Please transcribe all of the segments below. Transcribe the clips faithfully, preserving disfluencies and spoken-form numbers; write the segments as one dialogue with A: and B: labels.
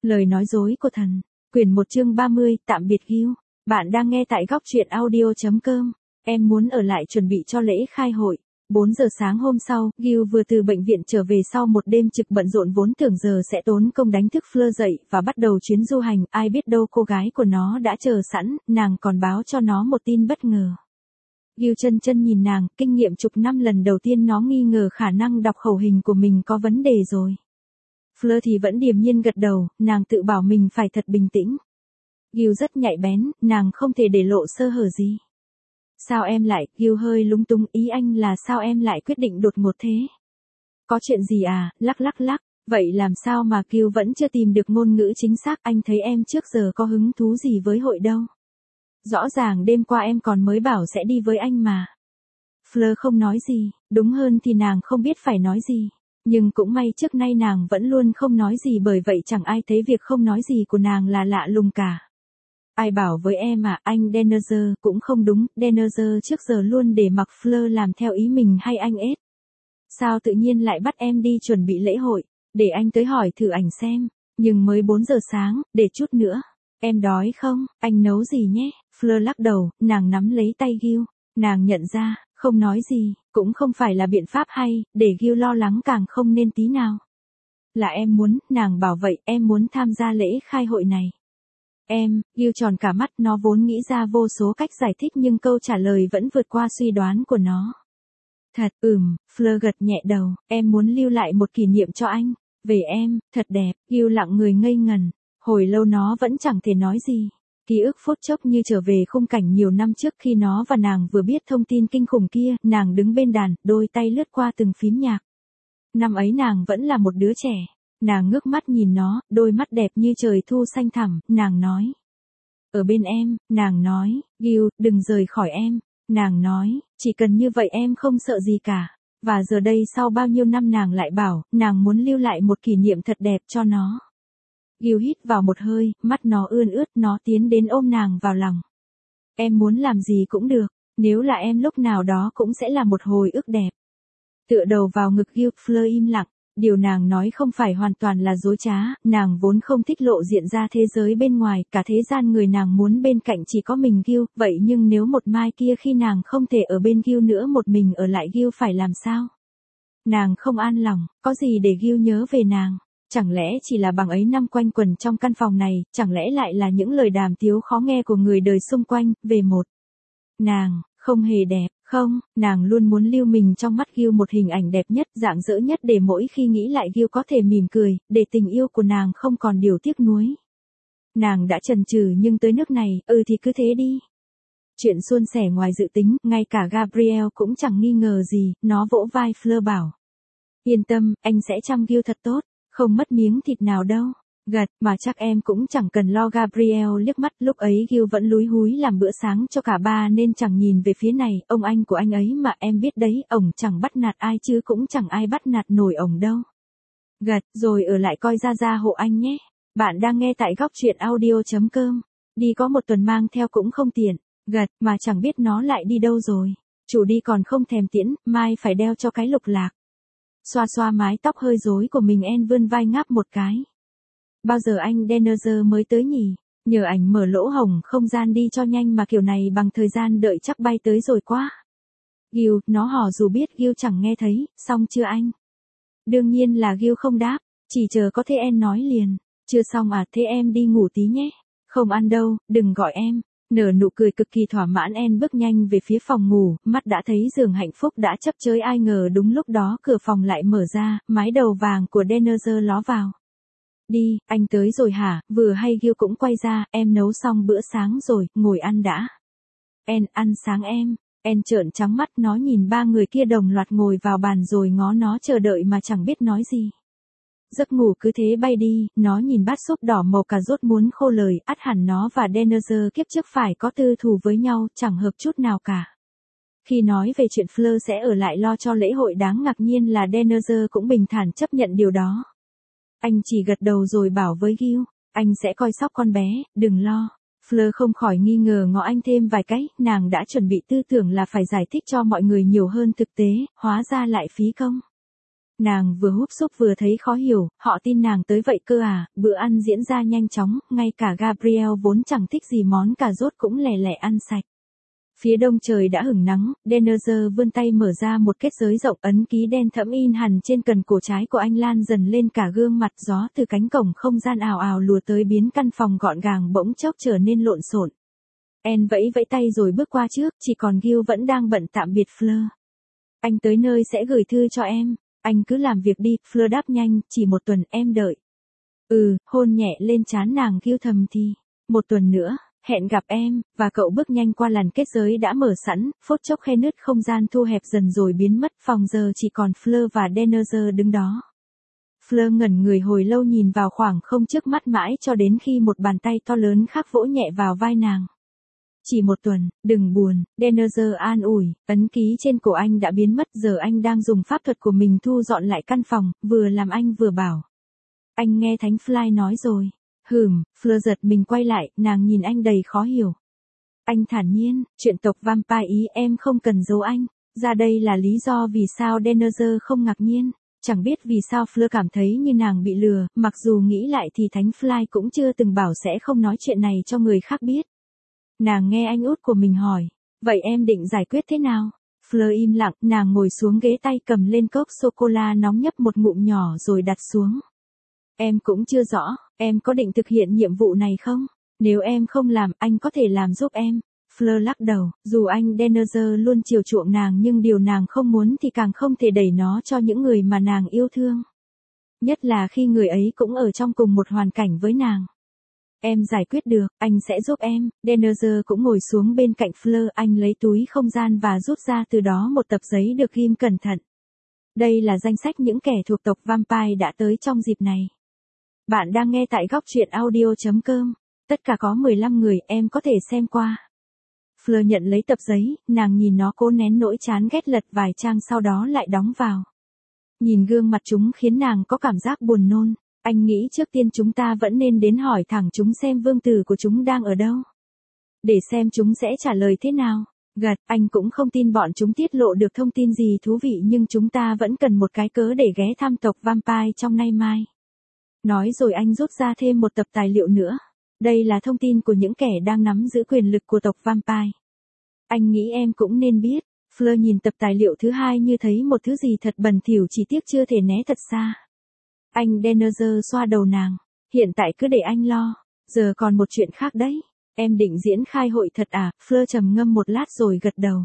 A: Lời nói dối của thần. Quyển một chương ba mươi, tạm biệt Gil. Bạn đang nghe tại góc truyện audio chấm com. Em muốn ở lại chuẩn bị cho lễ khai hội. bốn giờ sáng hôm sau, Gil vừa từ bệnh viện trở về sau một đêm trực bận rộn vốn tưởng giờ sẽ tốn công đánh thức Fleur dậy và bắt đầu chuyến du hành. Ai biết đâu cô gái của nó đã chờ sẵn, nàng còn báo cho nó một tin bất ngờ. Gil chân chân nhìn nàng, kinh nghiệm chục năm lần đầu tiên nó nghi ngờ khả năng đọc khẩu hình của mình có vấn đề rồi. Fleur thì vẫn điềm nhiên gật đầu, nàng tự bảo mình phải thật bình tĩnh. Gil rất nhạy bén, nàng không thể để lộ sơ hở gì. Sao em lại, Gil hơi lúng túng, ý anh là sao em lại quyết định đột ngột thế? Có chuyện gì à, lắc lắc lắc, vậy làm sao mà Gil vẫn chưa tìm được ngôn ngữ chính xác, anh thấy em trước giờ có hứng thú gì với hội đâu. Rõ ràng đêm qua em còn mới bảo sẽ đi với anh mà. Fleur không nói gì, đúng hơn thì nàng không biết phải nói gì. Nhưng cũng may trước nay nàng vẫn luôn không nói gì bởi vậy chẳng ai thấy việc không nói gì của nàng là lạ lùng cả. Ai bảo với em à, anh Denner cũng không đúng, Denner trước giờ luôn để mặc Fleur làm theo ý mình hay anh ết. Sao tự nhiên lại bắt em đi chuẩn bị lễ hội, để anh tới hỏi thử ảnh xem, nhưng mới bốn giờ sáng, để chút nữa. Em đói không, anh nấu gì nhé, Fleur lắc đầu, nàng nắm lấy tay Gil, nàng nhận ra, không nói gì, cũng không phải là biện pháp hay, để Gil lo lắng càng không nên tí nào. Là em muốn, nàng bảo vậy, em muốn tham gia lễ khai hội này. Em, Gil tròn cả mắt, nó vốn nghĩ ra vô số cách giải thích nhưng câu trả lời vẫn vượt qua suy đoán của nó. Thật, ừm, Fleur gật nhẹ đầu, em muốn lưu lại một kỷ niệm cho anh, về em, thật đẹp, Gil lặng người ngây ngần, hồi lâu nó vẫn chẳng thể nói gì. Ký ức phút chốc như trở về khung cảnh nhiều năm trước khi nó và nàng vừa biết thông tin kinh khủng kia, nàng đứng bên đàn, đôi tay lướt qua từng phím nhạc. Năm ấy nàng vẫn là một đứa trẻ, nàng ngước mắt nhìn nó, đôi mắt đẹp như trời thu xanh thẳm, nàng nói. Ở bên em, nàng nói, Gil, đừng rời khỏi em, nàng nói, chỉ cần như vậy em không sợ gì cả. Và giờ đây sau bao nhiêu năm nàng lại bảo, nàng muốn lưu lại một kỷ niệm thật đẹp cho nó. Gil hít vào một hơi, mắt nó ươn ướt, nó tiến đến ôm nàng vào lòng. Em muốn làm gì cũng được, nếu là em lúc nào đó cũng sẽ là một hồi ức đẹp. Tựa đầu vào ngực Gil, Fleur im lặng, điều nàng nói không phải hoàn toàn là dối trá, nàng vốn không thích lộ diện ra thế giới bên ngoài, cả thế gian người nàng muốn bên cạnh chỉ có mình Gil, vậy nhưng nếu một mai kia khi nàng không thể ở bên Gil nữa một mình ở lại Gil phải làm sao? Nàng không an lòng, có gì để Gil nhớ về nàng? Chẳng lẽ chỉ là bằng ấy năm quanh quẩn trong căn phòng này, chẳng lẽ lại là những lời đàm tiếu khó nghe của người đời xung quanh, về một nàng, không hề đẹp, không, nàng luôn muốn lưu mình trong mắt Gil một hình ảnh đẹp nhất, rạng rỡ nhất để mỗi khi nghĩ lại Gil có thể mỉm cười, để tình yêu của nàng không còn điều tiếc nuối. Nàng đã chần chừ nhưng tới nước này, ừ thì cứ thế đi. Chuyện suôn sẻ ngoài dự tính, ngay cả Gabriel cũng chẳng nghi ngờ gì, nó vỗ vai Fleur bảo. Yên tâm, anh sẽ chăm Gil thật tốt. Không mất miếng thịt nào đâu. Gật, mà chắc em cũng chẳng cần lo. Gabriel liếc mắt, lúc ấy Gil vẫn lúi húi làm bữa sáng cho cả ba nên chẳng nhìn về phía này, ông anh của anh ấy mà em biết đấy, ổng chẳng bắt nạt ai chứ cũng chẳng ai bắt nạt nổi ổng đâu. Gật, rồi ở lại coi ra ra hộ anh nhé. Bạn đang nghe tại góc truyện audio chấm com. Đi có một tuần mang theo cũng không tiện. Gật, mà chẳng biết nó lại đi đâu rồi. Chủ đi còn không thèm tiễn, mai phải đeo cho cái lục lạc. Xoa xoa mái tóc hơi rối của mình, En vươn vai ngáp một cái. Bao giờ anh Denner mới tới nhỉ? Nhờ ảnh mở lỗ hổng không gian đi cho nhanh mà kiểu này bằng thời gian đợi chắc bay tới rồi quá. Gil, nó hò dù biết Gil chẳng nghe thấy, xong chưa anh? Đương nhiên là Gil không đáp, chỉ chờ có thế En nói liền. Chưa xong à, thế em đi ngủ tí nhé. Không ăn đâu, đừng gọi em. Nở nụ cười cực kỳ thỏa mãn, En bước nhanh về phía phòng ngủ, mắt đã thấy giường hạnh phúc đã chấp chới, ai ngờ đúng lúc đó cửa phòng lại mở ra, mái đầu vàng của Denner ló vào. Đi, anh tới rồi hả? Vừa hay Gil cũng quay ra, em nấu xong bữa sáng rồi, ngồi ăn đã. En, ăn sáng em. En trợn trắng mắt, nó nhìn ba người kia đồng loạt ngồi vào bàn rồi ngó nó chờ đợi mà chẳng biết nói gì. Giấc ngủ cứ thế bay đi, nó nhìn bát súp đỏ màu cà rốt muốn khô lời, ắt hẳn nó và Denner kiếp trước phải có tư thù với nhau, chẳng hợp chút nào cả. Khi nói về chuyện Fleur sẽ ở lại lo cho lễ hội, đáng ngạc nhiên là Denner cũng bình thản chấp nhận điều đó. Anh chỉ gật đầu rồi bảo với Gil, anh sẽ coi sóc con bé, đừng lo. Fleur không khỏi nghi ngờ ngó anh thêm vài cái, nàng đã chuẩn bị tư tưởng là phải giải thích cho mọi người nhiều hơn thực tế, hóa ra lại phí công. Nàng vừa húp xúc vừa thấy khó hiểu, họ tin nàng tới vậy cơ à, bữa ăn diễn ra nhanh chóng, ngay cả Gabriel vốn chẳng thích gì món cà rốt cũng lẻ lẻ ăn sạch. Phía đông trời đã hửng nắng, Denezer vươn tay mở ra một kết giới rộng, ấn ký đen thẫm in hẳn trên cần cổ trái của anh lan dần lên cả gương mặt, gió từ cánh cổng không gian ào ào lùa tới biến căn phòng gọn gàng bỗng chốc trở nên lộn xộn. Anne vẫy vẫy tay rồi bước qua trước, chỉ còn Gil vẫn đang bận tạm biệt Fleur. Anh tới nơi sẽ gửi thư cho em, anh cứ làm việc đi, Fleur đáp nhanh, chỉ một tuần em đợi. Ừ, hôn nhẹ lên trán nàng Gil thầm thì, một tuần nữa. Hẹn gặp em, và cậu bước nhanh qua làn kết giới đã mở sẵn, phút chốc khe nứt không gian thu hẹp dần rồi biến mất, phòng giờ chỉ còn Fleur và Denezer đứng đó. Fleur ngẩn người hồi lâu nhìn vào khoảng không trước mắt mãi cho đến khi một bàn tay to lớn khác vỗ nhẹ vào vai nàng. Chỉ một tuần, đừng buồn, Denezer an ủi, ấn ký trên cổ anh đã biến mất, giờ anh đang dùng pháp thuật của mình thu dọn lại căn phòng, vừa làm anh vừa bảo. Anh nghe Thánh Fly nói rồi. Hừm, Fleur giật mình quay lại, nàng nhìn anh đầy khó hiểu. Anh thản nhiên, chuyện tộc vampire ý em không cần giấu anh. Ra đây là lý do vì sao Denezer không ngạc nhiên. Chẳng biết vì sao Fleur cảm thấy như nàng bị lừa, mặc dù nghĩ lại thì Thánh Fly cũng chưa từng bảo sẽ không nói chuyện này cho người khác biết. Nàng nghe anh út của mình hỏi, vậy em định giải quyết thế nào? Fleur im lặng, nàng ngồi xuống ghế tay cầm lên cốc sô-cô-la nóng nhấp một ngụm nhỏ rồi đặt xuống. Em cũng chưa rõ, em có định thực hiện nhiệm vụ này không? Nếu em không làm, anh có thể làm giúp em. Fleur lắc đầu, dù anh Denezer luôn chiều chuộng nàng nhưng điều nàng không muốn thì càng không thể đẩy nó cho những người mà nàng yêu thương. Nhất là khi người ấy cũng ở trong cùng một hoàn cảnh với nàng. Em giải quyết được, anh sẽ giúp em. Denezer cũng ngồi xuống bên cạnh Fleur, anh lấy túi không gian và rút ra từ đó một tập giấy được ghim cẩn thận. Đây là danh sách những kẻ thuộc tộc vampire đã tới trong dịp này. Bạn đang nghe tại góc truyện audio chấm com. Tất cả có mười lăm người, em có thể xem qua. Fleur nhận lấy tập giấy, nàng nhìn nó cố nén nỗi chán ghét, lật vài trang sau đó lại đóng vào. Nhìn gương mặt chúng khiến nàng có cảm giác buồn nôn. Anh nghĩ trước tiên chúng ta vẫn nên đến hỏi thẳng chúng xem vương tử của chúng đang ở đâu. Để xem chúng sẽ trả lời thế nào. Gật, anh cũng không tin bọn chúng tiết lộ được thông tin gì thú vị nhưng chúng ta vẫn cần một cái cớ để ghé thăm tộc vampire trong nay mai. Nói rồi anh rút ra thêm một tập tài liệu nữa. Đây là thông tin của những kẻ đang nắm giữ quyền lực của tộc vampire. Anh nghĩ em cũng nên biết. Fleur nhìn tập tài liệu thứ hai như thấy một thứ gì thật bẩn thỉu, chỉ tiếc chưa thể né thật xa. Anh Denezer xoa đầu nàng. Hiện tại cứ để anh lo. Giờ còn một chuyện khác đấy. Em định diễn khai hội thật à? Fleur trầm ngâm một lát rồi gật đầu.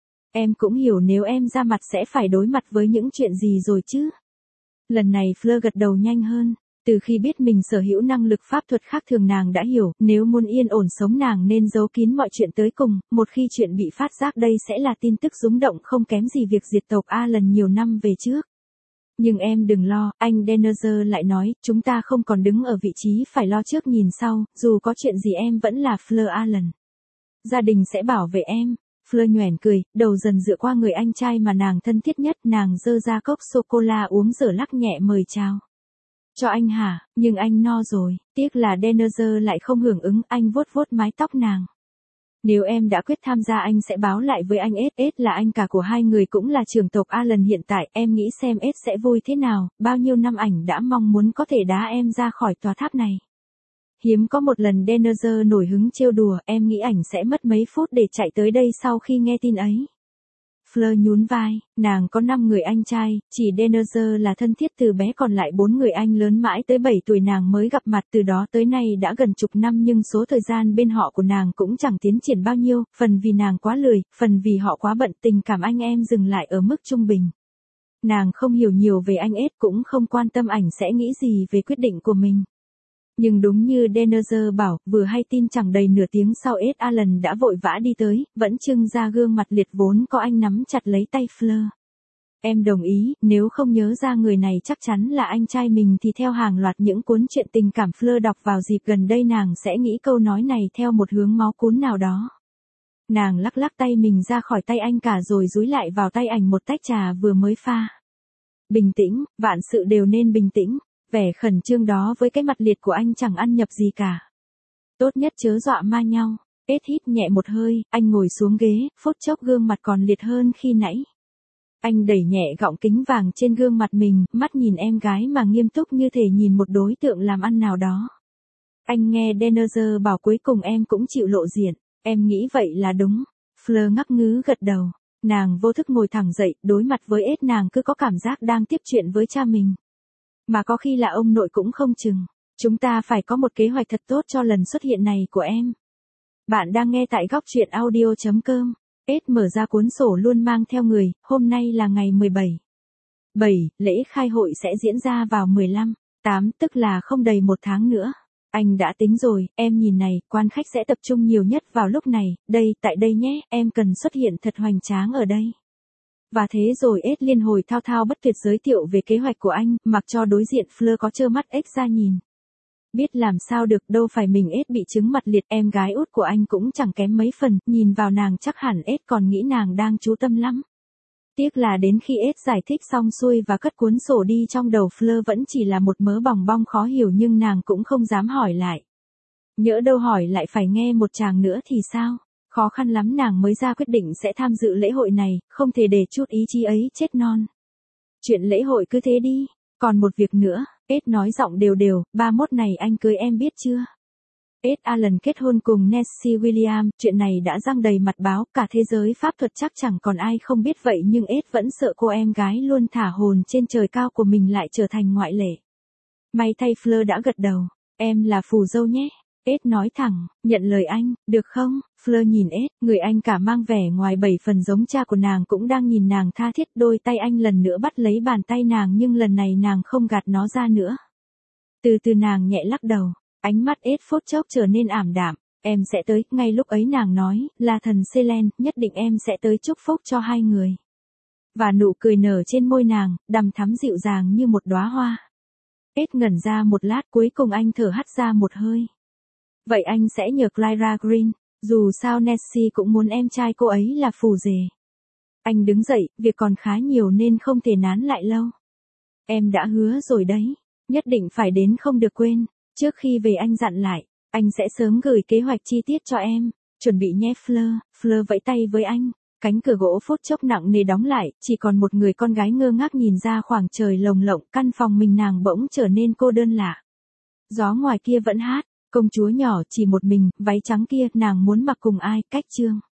A: Em cũng hiểu nếu em ra mặt sẽ phải đối mặt với những chuyện gì rồi chứ. Lần này Fleur gật đầu nhanh hơn. Từ khi biết mình sở hữu năng lực pháp thuật khác thường nàng đã hiểu, nếu muốn yên ổn sống nàng nên giấu kín mọi chuyện tới cùng, một khi chuyện bị phát giác đây sẽ là tin tức rúng động không kém gì việc diệt tộc A lần nhiều năm về trước. Nhưng em đừng lo, anh Denezer lại nói, chúng ta không còn đứng ở vị trí phải lo trước nhìn sau, dù có chuyện gì em vẫn là Fleur Allen. Gia đình sẽ bảo vệ em. Fleur nhoẻn cười, đầu dần dựa qua người anh trai mà nàng thân thiết nhất, nàng dơ ra cốc sô-cô-la uống rồi lắc nhẹ mời chào. Cho anh hả, nhưng anh no rồi, tiếc là Denezer lại không hưởng ứng, anh vuốt vuốt mái tóc nàng. Nếu em đã quyết tham gia anh sẽ báo lại với anh Ed, Ed là anh cả của hai người cũng là trưởng tộc Allen hiện tại, em nghĩ xem Ed sẽ vui thế nào, bao nhiêu năm ảnh đã mong muốn có thể đá em ra khỏi tòa tháp này. Hiếm có một lần Denezer nổi hứng trêu đùa, em nghĩ ảnh sẽ mất mấy phút để chạy tới đây sau khi nghe tin ấy. Fleur nhún vai, nàng có năm người anh trai, chỉ Denezer là thân thiết từ bé, còn lại bốn người anh lớn mãi tới bảy tuổi nàng mới gặp mặt, từ đó tới nay đã gần chục năm nhưng số thời gian bên họ của nàng cũng chẳng tiến triển bao nhiêu, phần vì nàng quá lười, phần vì họ quá bận, tình cảm anh em dừng lại ở mức trung bình. Nàng không hiểu nhiều về anh Ed, cũng không quan tâm ảnh sẽ nghĩ gì về quyết định của mình. Nhưng đúng như Denezer bảo, vừa hay tin chẳng đầy nửa tiếng sau Ed Allen đã vội vã đi tới, vẫn trưng ra gương mặt liệt vốn có anh nắm chặt lấy tay Fleur. Em đồng ý, nếu không nhớ ra người này chắc chắn là anh trai mình thì theo hàng loạt những cuốn truyện tình cảm Fleur đọc vào dịp gần đây nàng sẽ nghĩ câu nói này theo một hướng máu cuốn nào đó. Nàng lắc lắc tay mình ra khỏi tay anh cả rồi dúi lại vào tay ảnh một tách trà vừa mới pha. Bình tĩnh, vạn sự đều nên bình tĩnh. Vẻ khẩn trương đó với cái mặt liệt của anh chẳng ăn nhập gì cả. Tốt nhất chớ dọa ma nhau. Ed hít nhẹ một hơi, anh ngồi xuống ghế, phút chốc gương mặt còn liệt hơn khi nãy. Anh đẩy nhẹ gọng kính vàng trên gương mặt mình, mắt nhìn em gái mà nghiêm túc như thể nhìn một đối tượng làm ăn nào đó. Anh nghe Denner bảo cuối cùng em cũng chịu lộ diện, em nghĩ vậy là đúng. Fleur ngắc ngứ gật đầu. Nàng vô thức ngồi thẳng dậy, đối mặt với Ed nàng cứ có cảm giác đang tiếp chuyện với cha mình. Mà có khi là ông nội cũng không chừng. Chúng ta phải có một kế hoạch thật tốt cho lần xuất hiện này của em. Bạn đang nghe tại góc truyện audio chấm com. Ed mở ra cuốn sổ luôn mang theo người, hôm nay là ngày mười bảy. bảy, lễ khai hội sẽ diễn ra vào mười lăm, tám, tức là không đầy một tháng nữa. Anh đã tính rồi, em nhìn này, quan khách sẽ tập trung nhiều nhất vào lúc này, đây, tại đây nhé, em cần xuất hiện thật hoành tráng ở đây. Và thế rồi Ed liên hồi thao thao bất tuyệt giới thiệu về kế hoạch của anh, mặc cho đối diện Fleur có trơ mắt ếch ra nhìn. Biết làm sao được, đâu phải mình Ed bị chứng mặt liệt, em gái út của anh cũng chẳng kém mấy phần, nhìn vào nàng chắc hẳn Ed còn nghĩ nàng đang chú tâm lắm. Tiếc là đến khi Ed giải thích xong xuôi và cất cuốn sổ đi trong đầu Fleur vẫn chỉ là một mớ bòng bong khó hiểu nhưng nàng cũng không dám hỏi lại. Nhỡ đâu hỏi lại phải nghe một chàng nữa thì sao? Khó khăn lắm nàng mới ra quyết định sẽ tham dự lễ hội này, không thể để chút ý chí ấy chết non. Chuyện lễ hội cứ thế đi, còn một việc nữa, Ed nói giọng đều đều, ba mốt này anh cưới em biết chưa? Ed Allen kết hôn cùng Nancy Williams, chuyện này đã răng đầy mặt báo, cả thế giới pháp thuật chắc chẳng còn ai không biết vậy nhưng Ed vẫn sợ cô em gái luôn thả hồn trên trời cao của mình lại trở thành ngoại lệ. May thay Fleur đã gật đầu, em là phù dâu nhé. Ed nói thẳng, nhận lời anh, được không? Fleur nhìn Ed, người anh cả mang vẻ ngoài bảy phần giống cha của nàng cũng đang nhìn nàng tha thiết, đôi tay anh lần nữa bắt lấy bàn tay nàng nhưng lần này nàng không gạt nó ra nữa. Từ từ nàng nhẹ lắc đầu, ánh mắt Ed phút chốc trở nên ảm đạm, em sẽ tới, ngay lúc ấy nàng nói, là thần Selen, nhất định em sẽ tới chúc phúc cho hai người. Và nụ cười nở trên môi nàng, đằm thắm dịu dàng như một đóa hoa. Ed ngẩn ra một lát cuối cùng anh thở hắt ra một hơi. Vậy anh sẽ nhờ Clyra Green, dù sao Nancy cũng muốn em trai cô ấy là phù rể. Anh đứng dậy, việc còn khá nhiều nên không thể nán lại lâu. Em đã hứa rồi đấy, nhất định phải đến không được quên, trước khi về anh dặn lại, anh sẽ sớm gửi kế hoạch chi tiết cho em, chuẩn bị nhé Fleur. Fleur vẫy tay với anh, cánh cửa gỗ phút chốc nặng nề đóng lại, chỉ còn một người con gái ngơ ngác nhìn ra khoảng trời lồng lộng, căn phòng mình nàng bỗng trở nên cô đơn lạ. Gió ngoài kia vẫn hát. Công chúa nhỏ chỉ một mình, váy trắng kia, nàng muốn mặc cùng ai, cách chương.